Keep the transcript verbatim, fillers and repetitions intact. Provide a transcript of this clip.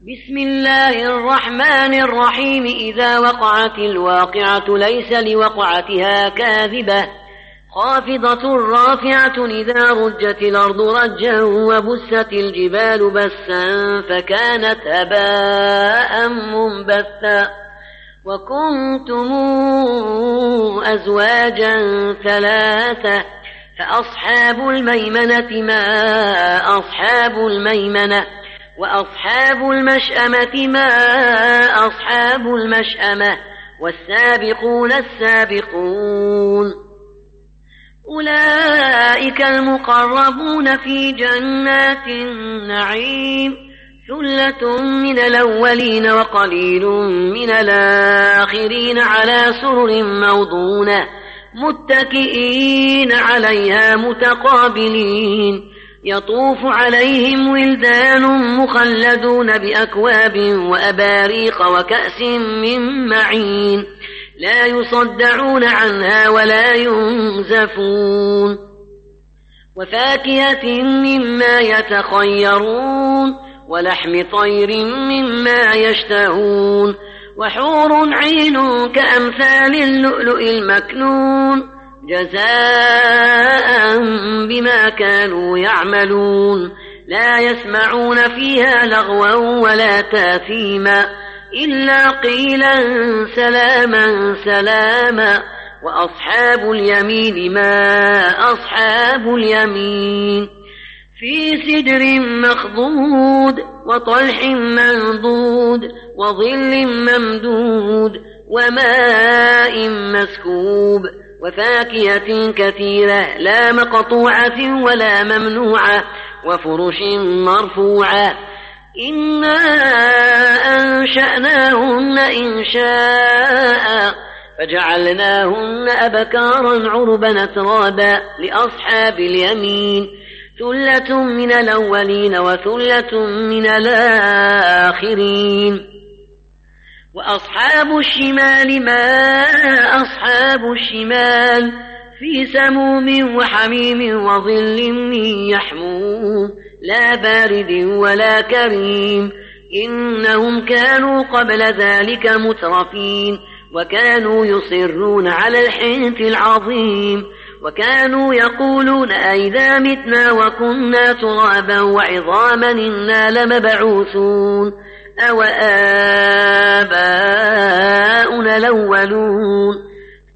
بسم الله الرحمن الرحيم. إذا وقعت الواقعة ليس لوقعتها كاذبة خافضة رافعة إذا رجت الأرض رجا وبست الجبال بسا فكانت هباء منبثا وكنتم أزواجا ثلاثة فأصحاب الميمنة ما أصحاب الميمنة وأصحاب المشأمة ما أصحاب المشأمة والسابقون السابقون أولئك المقربون في جنات النعيم ثلة من الأولين وقليل من الآخرين على سرر موضونة متكئين عليها متقابلين يطوف عليهم ولدان مخلدون بأكواب وأباريق وكأس من معين لا يصدعون عنها ولا ينزفون وفاكهة مما يتخيرون ولحم طير مما يشتهون وحور عين كأمثال اللؤلؤ المكنون جزاء بما كانوا يعملون لا يسمعون فيها لغوا ولا تاثيما إلا قيلا سلاما سلاما وأصحاب اليمين ما أصحاب اليمين في سدر مخضود وطلح منضود وظل ممدود وماء مسكوب وفاكهة كثيرة لا مقطوعة ولا ممنوعة وفرش مرفوعة إنا أنشأناهن إنشاء فجعلناهن أبكارا عربا أترابا لأصحاب اليمين ثلة من الأولين وثلة من الآخرين وأصحاب الشمال ما أصحاب الشمال في سموم وحميم وظل من يحموم لا بارد ولا كريم إنهم كانوا قبل ذلك مترفين وكانوا يصرون على الحنث العظيم وكانوا يقولون أئذا متنا وكنا ترابا وعظاما إنا لمبعوثون أو آباؤنا الأولون